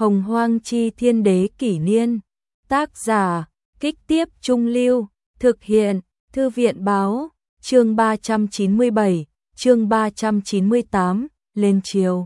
Hồng Hoang chi thiên đế kỷ niên. Tác giả, Kích Tiếp Trung Lưu. Thực hiện, Thư viện báo. Chương 397, chương 398, lên chiều.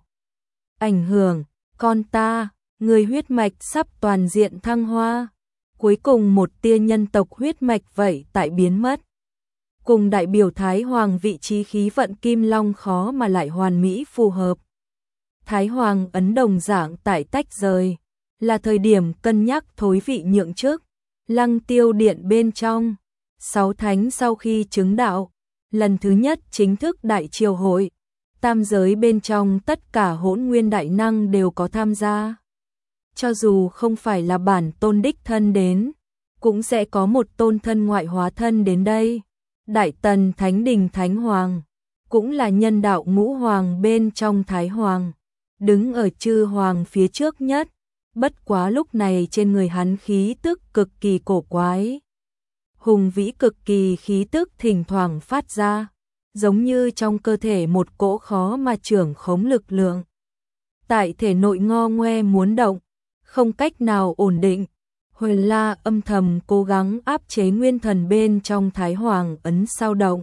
Ảnh hưởng, con ta, người huyết mạch sắp toàn diện thăng hoa. Cuối cùng một tia nhân tộc huyết mạch vậy tại biến mất. Cùng đại biểu Thái Hoàng vị trí khí vận Kim Long khó mà lại hoàn mỹ phù hợp. Thái Hoàng ấn đồng dạng tại tách rời, là thời điểm cân nhắc thối vị nhượng chức. Lăng Tiêu Điện bên trong, 6 thánh sau khi chứng đạo, lần thứ nhất chính thức đại triều hội, tam giới bên trong tất cả hỗn nguyên đại năng đều có tham gia. Cho dù không phải là bản tôn đích thân đến, cũng sẽ có một tôn thân ngoại hóa thân đến đây. Đại Tần Thánh Đình Thánh Hoàng, cũng là nhân đạo ngũ hoàng bên trong Thái Hoàng, đứng ở chư hoàng phía trước nhất, bất quá lúc này trên người hắn khí tức cực kỳ cổ quái. Hùng vĩ cực kỳ khí tức thỉnh thoảng phát ra, giống như trong cơ thể một cỗ khó mà trưởng khống lực lượng. Tại thể nội ngo ngoe muốn động, không cách nào ổn định. Huyền La âm thầm cố gắng áp chế nguyên thần bên trong Thái Hoàng ấn sao động.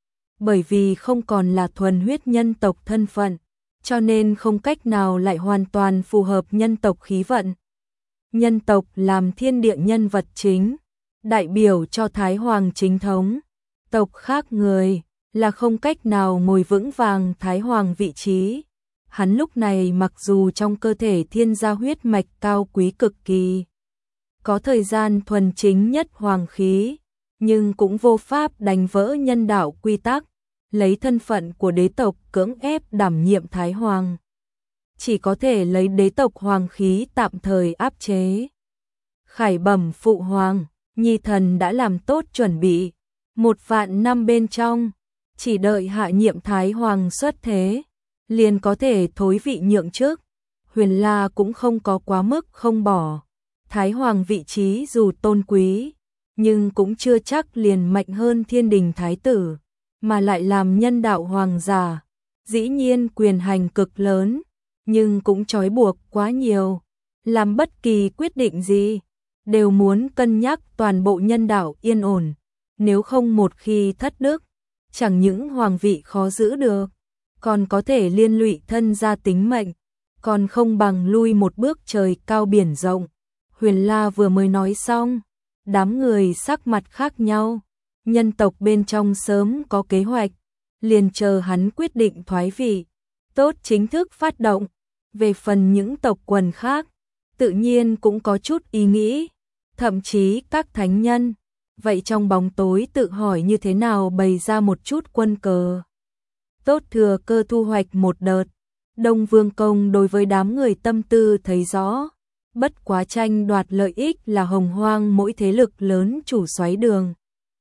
Bởi vì không còn là thuần huyết nhân tộc thân phận, cho nên không cách nào lại hoàn toàn phù hợp nhân tộc khí vận. Nhân tộc làm thiên địa nhân vật chính, đại biểu cho Thái Hoàng chính thống. Tộc khác người là không cách nào ngồi vững vàng Thái Hoàng vị trí. Hắn lúc này mặc dù trong cơ thể thiên gia huyết mạch cao quý cực kỳ, có thời gian thuần chính nhất hoàng khí, nhưng cũng vô pháp đánh vỡ nhân đạo quy tắc, lấy thân phận của đế tộc cưỡng ép đảm nhiệm Thái Hoàng. Chỉ có thể lấy đế tộc hoàng khí tạm thời áp chế. Khải bẩm phụ hoàng, nhi thần đã làm tốt chuẩn bị, 1 vạn năm bên trong, chỉ đợi hạ nhiệm Thái Hoàng xuất thế, liền có thể thối vị nhượng chức. Huyền La cũng không có quá mức không bỏ. Thái Hoàng vị trí dù tôn quý, nhưng cũng chưa chắc liền mạnh hơn thiên đình thái tử, mà lại làm nhân đạo hoàng giả. Dĩ nhiên quyền hành cực lớn, nhưng cũng trói buộc quá nhiều. Làm bất kỳ quyết định gì, đều muốn cân nhắc toàn bộ nhân đạo yên ổn. Nếu không một khi thất đức, chẳng những hoàng vị khó giữ được, còn có thể liên lụy thân gia tính mệnh, còn không bằng lui một bước trời cao biển rộng. Huyền La vừa mới nói xong, đám người sắc mặt khác nhau. Nhân tộc bên trong sớm có kế hoạch, liền chờ hắn quyết định thoái vị, tốt chính thức phát động. Về phần những tộc quần khác, tự nhiên cũng có chút ý nghĩ, thậm chí các thánh nhân, vậy trong bóng tối tự hỏi như thế nào bày ra một chút quân cờ. Tốt thừa cơ thu hoạch một đợt. Đông Vương Công đối với đám người tâm tư thấy rõ, bất quá tranh đoạt lợi ích là Hồng Hoang mỗi thế lực lớn chủ soái đường.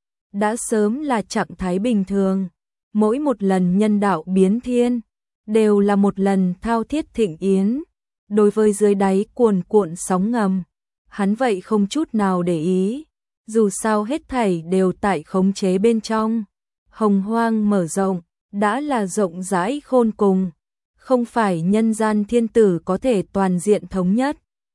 Đã sớm là trạng thái bình thường, mỗi một lần nhân đạo biến thiên, đều là một lần thao thiết thịnh yến. Đối với dưới đáy cuồn cuộn sóng ngầm, hắn vậy không chút nào để ý, dù sao hết thảy đều tại khống chế bên trong. Hồng Hoang mở rộng, đã là rộng rãi khôn cùng, không phải nhân gian thiên tử có thể toàn diện thống nhất.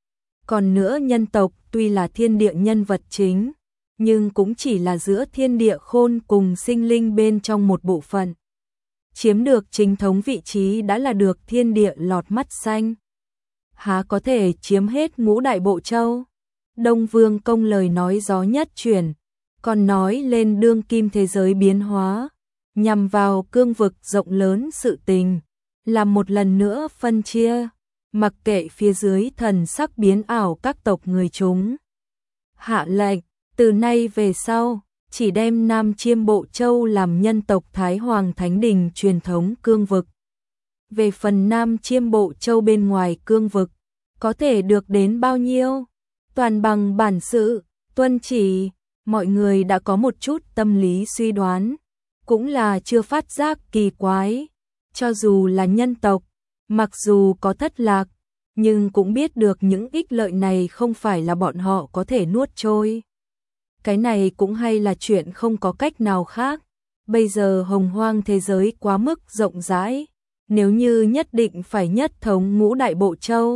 Còn nữa nhân tộc tuy là thiên địa nhân vật chính, nhưng cũng chỉ là giữa thiên địa khôn cùng sinh linh bên trong một bộ phận. Chiếm được chính thống vị trí đã là được thiên địa lọt mắt xanh. Há có thể chiếm hết ngũ đại bộ châu? Đông Vương Công lời nói gió nhất chuyển, còn nói lên đương kim thế giới biến hóa, nhằm vào cương vực rộng lớn sự tình, làm một lần nữa phân chia, mặc kệ phía dưới thần sắc biến ảo các tộc người chúng. Hạ lệnh, từ nay về sau, chỉ đem Nam Chiêm Bộ Châu làm nhân tộc Thái Hoàng Thánh Đình truyền thống cương vực. Về phần Nam Chiêm Bộ Châu bên ngoài cương vực, có thể được đến bao nhiêu? Toàn bằng bản sự, tuân chỉ. Mọi người đã có một chút tâm lý suy đoán, cũng là chưa phát giác kỳ quái. Cho dù là nhân tộc, mặc dù có thất lạc, nhưng cũng biết được những ích lợi này không phải là bọn họ có thể nuốt trôi. Cái này cũng hay là chuyện không có cách nào khác. Bây giờ Hồng Hoang thế giới quá mức rộng rãi, nếu như nhất định phải nhất thống ngũ đại bộ châu,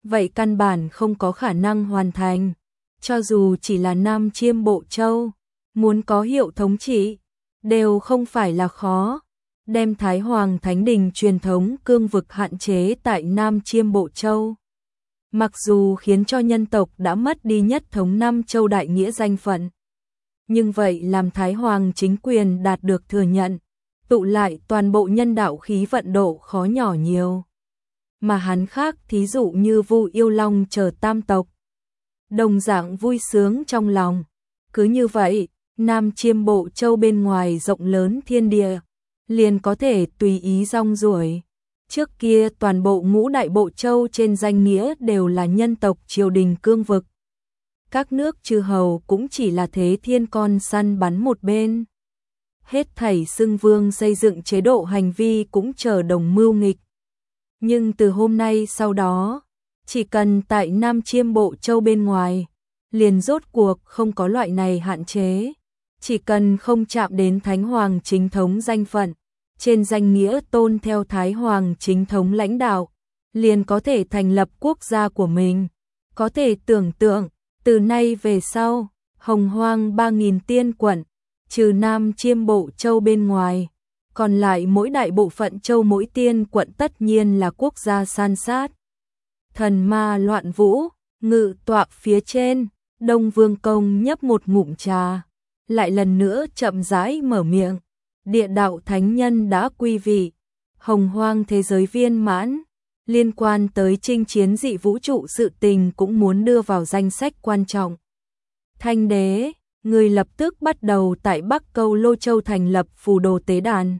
vậy căn bản không có khả năng hoàn thành. Cho dù chỉ là Nam Chiêm Bộ Châu, muốn có hiệu thống trị, đều không phải là khó. Đem Thái Hoàng Thánh Đình truyền thống cương vực hạn chế tại Nam Chiêm Bộ Châu. Mặc dù khiến cho nhân tộc đã mất đi nhất thống Nam Châu đại nghĩa danh phận, nhưng vậy làm Thái Hoàng chính quyền đạt được thừa nhận, tụ lại toàn bộ nhân đạo khí vận độ khó nhỏ nhiều. Mà hắn khác thí dụ như Vu Yêu Long chờ tam tộc, đồng dạng vui sướng trong lòng. Cứ như vậy, Nam Chiêm Bộ Châu bên ngoài rộng lớn thiên địa, liền có thể tùy ý rong ruổi. Trước kia toàn bộ ngũ đại bộ châu trên danh nghĩa đều là nhân tộc triều đình cương vực. Các nước chư hầu cũng chỉ là thế thiên con săn bắn một bên. Hết thảy xưng vương xây dựng chế độ hành vi cũng chờ đồng mưu nghịch. Nhưng từ hôm nay sau đó, chỉ cần tại Nam Chiêm Bộ Châu bên ngoài, liền rốt cuộc không có loại này hạn chế. Chỉ cần không chạm đến Thánh Hoàng chính thống danh phận, trên danh nghĩa tôn theo Thái Hoàng chính thống lãnh đạo, liền có thể thành lập quốc gia của mình. Có thể tưởng tượng, từ nay về sau, Hồng Hoang 3.000 tiên quận, trừ Nam Chiêm Bộ Châu bên ngoài, còn lại mỗi đại bộ phận châu mỗi tiên quận tất nhiên là quốc gia san sát. Thần ma loạn vũ, ngự tọa phía trên, Đông Vương Công nhấp một ngụm trà, lại lần nữa chậm rãi mở miệng. Địa đạo thánh nhân đã quy vị, Hồng Hoang thế giới viên mãn, liên quan tới chinh chiến dị vũ trụ sự tình cũng muốn đưa vào danh sách quan trọng. Thanh đế, người lập tức bắt đầu tại Bắc Câu Lô Châu thành lập phù đồ tế đàn.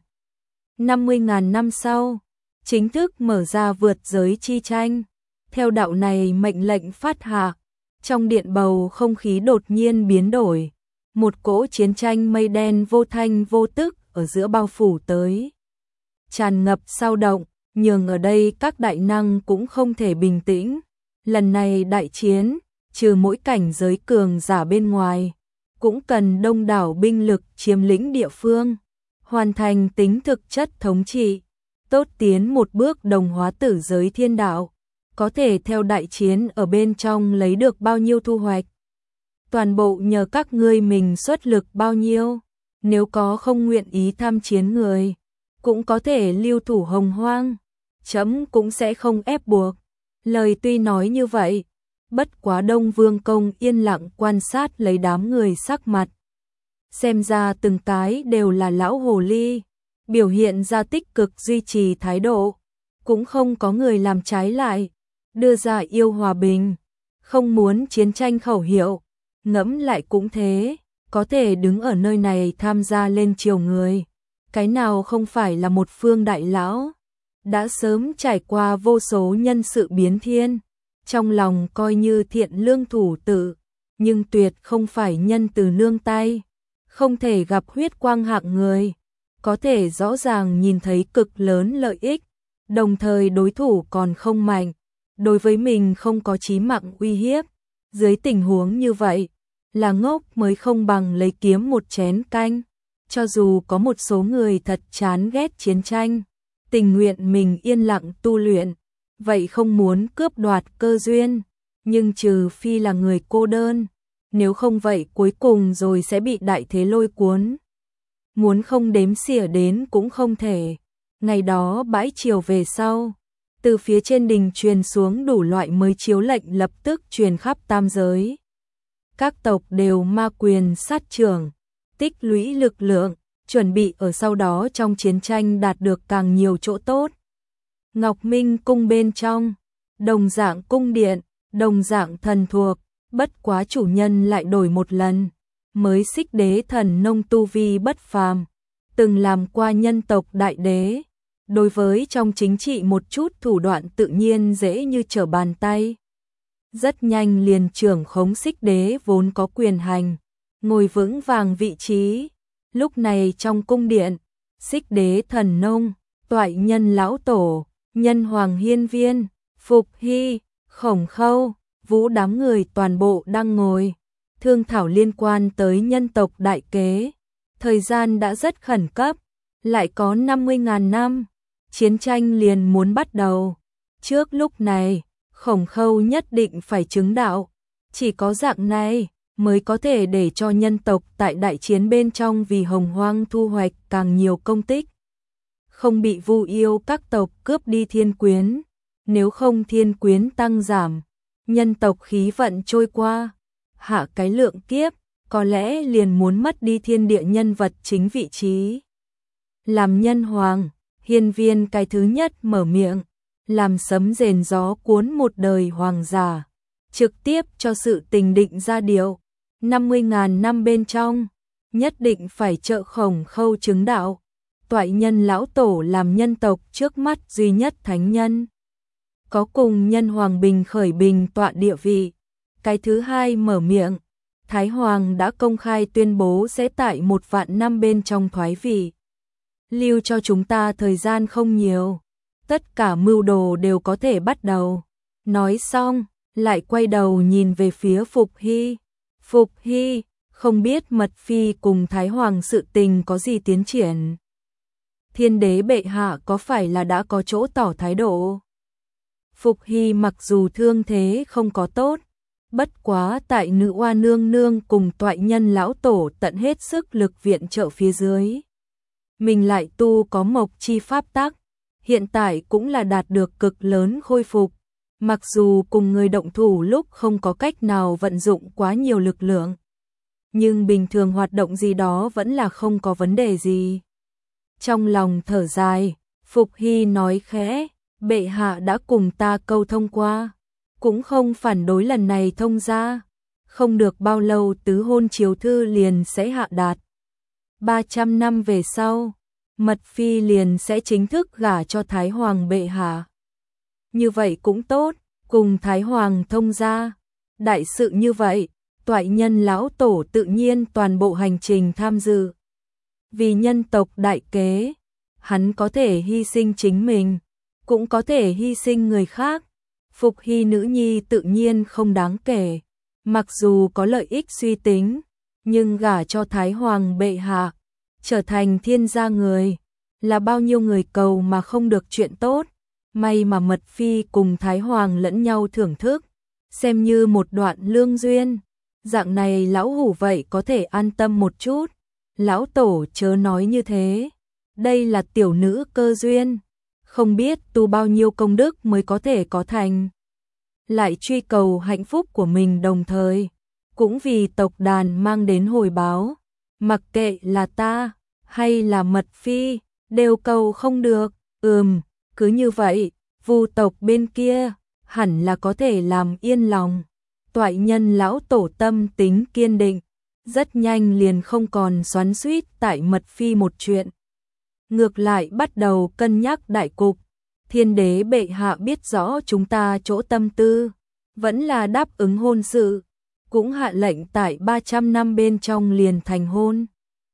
50.000 năm sau, chính thức mở ra vượt giới chi tranh. Theo đạo này mệnh lệnh phát hạ, trong điện bầu không khí đột nhiên biến đổi. Một cỗ chiến tranh mây đen vô thanh vô tức ở giữa bao phủ tới. Tràn ngập sao động, nhường ở đây các đại năng cũng không thể bình tĩnh. Lần này đại chiến, trừ mỗi cảnh giới cường giả bên ngoài, cũng cần đông đảo binh lực chiếm lĩnh địa phương, hoàn thành tính thực chất thống trị, tốt tiến một bước đồng hóa tử giới thiên đạo. Có thể theo đại chiến ở bên trong lấy được bao nhiêu thu hoạch, toàn bộ nhờ các ngươi mình xuất lực bao nhiêu. Nếu có không nguyện ý tham chiến người, cũng có thể lưu thủ Hồng Hoang, chấm cũng sẽ không ép buộc. Lời tuy nói như vậy, bất quá Đông Vương Công yên lặng quan sát lấy đám người sắc mặt. Xem ra từng cái đều là lão hồ ly, biểu hiện ra tích cực duy trì thái độ, cũng không có người làm trái lại, đưa ra yêu hòa bình, không muốn chiến tranh khẩu hiệu. Ngẫm lại cũng thế, có thể đứng ở nơi này tham gia lên triều người, cái nào không phải là một phương đại lão, đã sớm trải qua vô số nhân sự biến thiên, trong lòng coi như thiện lương thủ tự, nhưng tuyệt không phải nhân từ nương tay, không thể gặp huyết quang hạng người, có thể rõ ràng nhìn thấy cực lớn lợi ích, đồng thời đối thủ còn không mạnh, đối với mình không có chí mạng uy hiếp. Dưới tình huống như vậy, là ngốc mới không bằng lấy kiếm một chén canh. Cho dù có một số người thật chán ghét chiến tranh, tình nguyện mình yên lặng tu luyện, vậy không muốn cướp đoạt cơ duyên, nhưng trừ phi là người cô đơn, nếu không vậy cuối cùng rồi sẽ bị đại thế lôi cuốn. Muốn không đếm xỉa đến cũng không thể. Ngày đó bãi chiều về sau, từ phía trên đình truyền xuống đủ loại mới chiếu lệnh lập tức truyền khắp tam giới. Các tộc đều ma quyền sát trưởng, tích lũy lực lượng, chuẩn bị ở sau đó trong chiến tranh đạt được càng nhiều chỗ tốt. Ngọc Minh cung bên trong, đồng dạng cung điện, đồng dạng thần thuộc, bất quá chủ nhân lại đổi một lần. Mới Xích Đế thần nông tu vi bất phàm, từng làm qua nhân tộc đại đế. Đối với trong chính trị một chút thủ đoạn tự nhiên dễ như trở bàn tay. Rất nhanh liền trưởng khống Xích Đế vốn có quyền hành, ngồi vững vàng vị trí. Lúc này trong cung điện, Xích Đế thần nông, Toại Nhân lão tổ, Nhân Hoàng hiên viên, Phục Hy, Khổng Khâu, Vũ đám người toàn bộ đang ngồi, thương thảo liên quan tới nhân tộc đại kế. Thời gian đã rất khẩn cấp, lại có 50.000 năm, chiến tranh liền muốn bắt đầu. Trước lúc này, Khổng Khâu nhất định phải chứng đạo, chỉ có dạng này mới có thể để cho nhân tộc tại đại chiến bên trong vì Hồng Hoang thu hoạch càng nhiều công tích, không bị Vu Yêu các tộc cướp đi thiên quyến, nếu không thiên quyến tăng giảm, nhân tộc khí vận trôi qua, hạ cái lượng kiếp, có lẽ liền muốn mất đi thiên địa nhân vật chính vị trí. Làm nhân hoàng, Hiên Viên cái thứ nhất mở miệng, làm sấm rền gió cuốn một đời hoàng giả, trực tiếp cho sự tình định ra điều, 50.000 năm bên trong, nhất định phải trợ Khổng Khâu chứng đạo. Toại Nhân lão tổ làm nhân tộc trước mắt duy nhất thánh nhân, có cùng nhân hoàng bình khởi bình tọa địa vị. Cái thứ hai mở miệng, Thái Hoàng đã công khai tuyên bố sẽ tại 1.000 năm bên trong thoái vị. Lưu cho chúng ta thời gian không nhiều, tất cả mưu đồ đều có thể bắt đầu. Nói xong, lại quay đầu nhìn về phía Phục Hy. Phục Hy, không biết Mật Phi cùng Thái Hoàng sự tình có gì tiến triển. Thiên đế bệ hạ có phải là đã có chỗ tỏ thái độ? Phục Hy mặc dù thương thế không có tốt, bất quá tại Nữ Oa nương nương cùng Toại Nhân lão tổ tận hết sức lực viện trợ phía dưới, mình lại tu có mộc chi pháp tắc, hiện tại cũng là đạt được cực lớn khôi phục, mặc dù cùng người động thủ lúc không có cách nào vận dụng quá nhiều lực lượng, nhưng bình thường hoạt động gì đó vẫn là không có vấn đề gì. Trong lòng thở dài, Phục Hy nói khẽ, bệ hạ đã cùng ta câu thông qua, cũng không phản đối lần này thông ra, không được bao lâu tứ hôn chiếu thư liền sẽ hạ đạt. 300 năm về sau, Mật Phi liền sẽ chính thức gả cho Thái Hoàng bệ hạ. Như vậy cũng tốt, cùng Thái Hoàng thông ra, đại sự như vậy, Toại Nhân lão tổ tự nhiên toàn bộ hành trình tham dự. Vì nhân tộc đại kế, hắn có thể hy sinh chính mình, cũng có thể hy sinh người khác. Phục Hy nữ nhi tự nhiên không đáng kể, mặc dù có lợi ích suy tính, nhưng gả cho Thái Hoàng bệ hạ, trở thành thiên gia người, là bao nhiêu người cầu mà không được chuyện tốt. May mà Mật Phi cùng Thái Hoàng lẫn nhau thưởng thức, xem như một đoạn lương duyên, dạng này lão hủ vậy có thể an tâm một chút. Lão tổ chớ nói như thế, đây là tiểu nữ cơ duyên, không biết tu bao nhiêu công đức mới có thể có thành. Lại truy cầu hạnh phúc của mình đồng thời, cũng vì tộc đàn mang đến hồi báo, mặc kệ là ta hay là Mật Phi, đều cầu không được. Cứ như vậy, Vu tộc bên kia hẳn là có thể làm yên lòng. Toại Nhân lão tổ tâm tính kiên định, rất nhanh liền không còn xoắn xuýt tại Mật Phi một chuyện. Ngược lại bắt đầu cân nhắc đại cục, thiên đế bệ hạ biết rõ chúng ta chỗ tâm tư, vẫn là đáp ứng hôn sự, cũng hạ lệnh tại 300 năm bên trong liền thành hôn.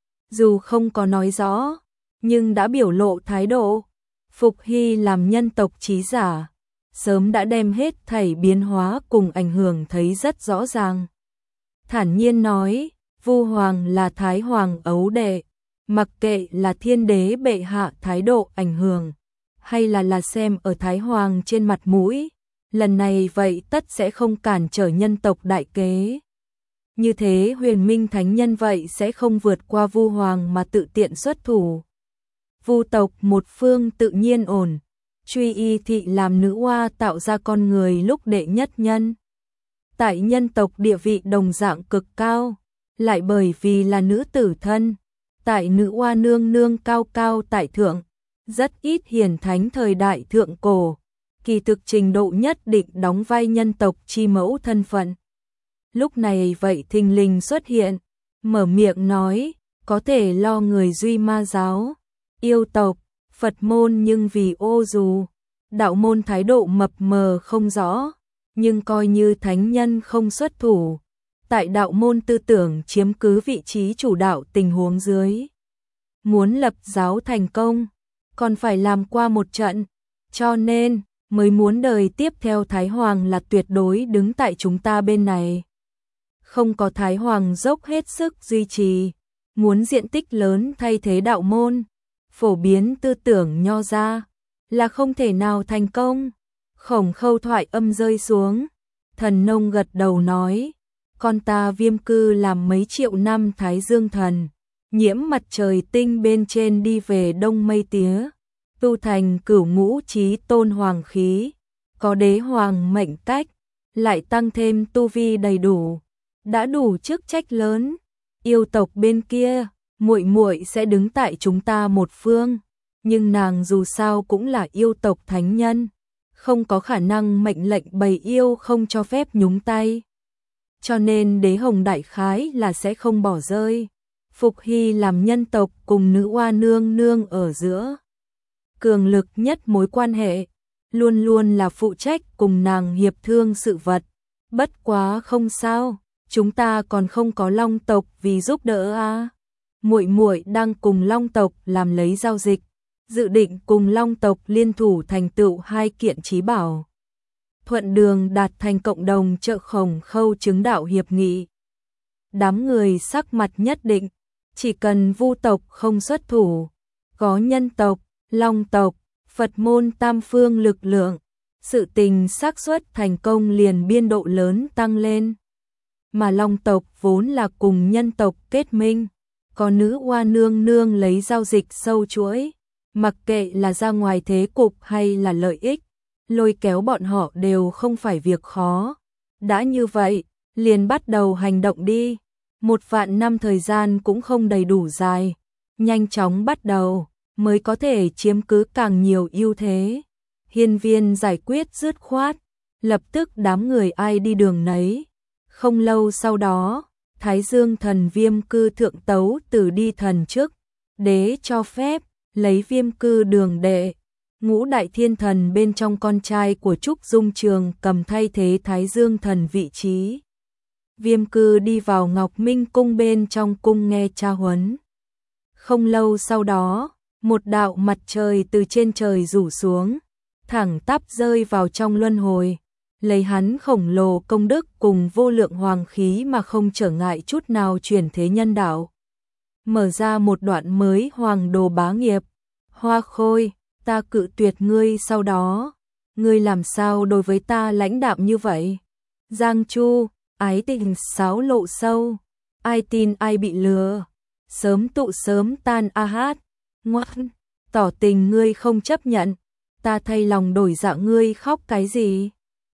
Dù không có nói rõ, nhưng đã biểu lộ thái độ. Phục Hy làm nhân tộc trí giả, sớm đã đem hết thảy biến hóa cùng ảnh hưởng thấy rất rõ ràng. Thản nhiên nói, Vu Hoàng là Thái Hoàng ấu đệ, mặc kệ là thiên đế bệ hạ thái độ ảnh hưởng, hay là xem ở Thái Hoàng trên mặt mũi, lần này vậy tất sẽ không cản trở nhân tộc đại kế. Như thế Huyền Minh Thánh Nhân vậy sẽ không vượt qua Vu Hoàng mà tự tiện xuất thủ. Vu tộc một phương tự nhiên ổn, Truy Y thị làm nữ oa tạo ra con người lúc đệ nhất nhân. Tại nhân tộc địa vị đồng dạng cực cao, lại bởi vì là nữ tử thân, tại nữ oa nương nương cao cao tại thượng, rất ít hiển thánh thời đại thượng cổ, kỳ thực trình độ nhất định đóng vai nhân tộc chi mẫu thân phận. Lúc này vậy thình lình xuất hiện, mở miệng nói, có thể lo người duy ma giáo, yêu tộc, Phật môn nhưng vì ô dù, đạo môn thái độ mập mờ không rõ, nhưng coi như thánh nhân không xuất thủ, tại đạo môn tư tưởng chiếm cứ vị trí chủ đạo tình huống dưới. Muốn lập giáo thành công, còn phải làm qua một trận, cho nên mới muốn đời tiếp theo Thái Hoàng là tuyệt đối đứng tại chúng ta bên này. Không có Thái Hoàng dốc hết sức duy trì, muốn diện tích lớn thay thế đạo môn, phổ biến tư tưởng nho gia, là không thể nào thành công. Khổng Khâu thoại âm rơi xuống, Thần Nông gật đầu nói, con ta Viêm Cư làm mấy triệu năm Thái Dương thần, nhiễm mặt trời tinh bên trên đi về đông mây tía, tu thành cửu ngũ chí tôn hoàng khí, có đế hoàng mệnh cách, lại tăng thêm tu vi đầy đủ, đã đủ chức trách lớn. Yêu tộc bên kia, muội muội sẽ đứng tại chúng ta một phương, nhưng nàng dù sao cũng là yêu tộc thánh nhân, không có khả năng mệnh lệnh bầy yêu không cho phép nhúng tay. Cho nên Đế Hồng đại khái là sẽ không bỏ rơi Phục Hy làm nhân tộc cùng nữ oa nương nương ở giữa cường lực nhất mối quan hệ, luôn luôn là phụ trách cùng nàng hiệp thương sự vật. Bất quá không sao, chúng ta còn không có Long tộc vì giúp đỡ a. Muội muội đang cùng Long tộc làm lấy giao dịch, dự định cùng Long tộc liên thủ thành tựu 2 kiện chí bảo. Thuận đường đạt thành cộng đồng trợ Khổng Khâu chứng đạo hiệp nghị. Đám người sắc mặt nhất định, chỉ cần Vu tộc không xuất thủ, có nhân tộc, Long tộc, Phật môn tam phương lực lượng, sự tình xác suất thành công liền biên độ lớn tăng lên. Mà Long tộc vốn là cùng nhân tộc kết minh, có nữ oa nương nương lấy giao dịch sâu chuỗi, mặc kệ là ra ngoài thế cục hay là lợi ích, lôi kéo bọn họ đều không phải việc khó. Đã như vậy, liền bắt đầu hành động đi. 1 vạn năm thời gian cũng không đầy đủ dài, nhanh chóng bắt đầu mới có thể chiếm cứ càng nhiều ưu thế. Hiên Viên giải quyết dứt khoát, lập tức đám người ai đi đường nấy. Không lâu sau đó, Thái Dương thần Viêm Cư thượng tấu từ đi thần trước, đế cho phép lấy Viêm Cư đường đệ. Ngũ đại thiên thần bên trong con trai của Trúc Dung Trường cầm thay thế Thái Dương thần vị trí. Viêm Cư đi vào Ngọc Minh cung bên trong cung nghe tra huấn. Không lâu sau đó, một đạo mặt trời từ trên trời rủ xuống, thẳng tắp rơi vào trong luân hồi, lấy hắn khổng lồ công đức cùng vô lượng hoàng khí mà không trở ngại chút nào chuyển thế nhân đạo. Mở ra một đoạn mới hoàng đồ bá nghiệp. Hoa Khôi, ta cự tuyệt ngươi, sau đó ngươi làm sao đối với ta lãnh đạm như vậy? Giang Chu, ái tình xáo lộ sâu, ai tin ai bị lừa, sớm tụ sớm tan a hát. Ngoan, tỏ tình ngươi không chấp nhận, ta thay lòng đổi dạ, ngươi khóc cái gì?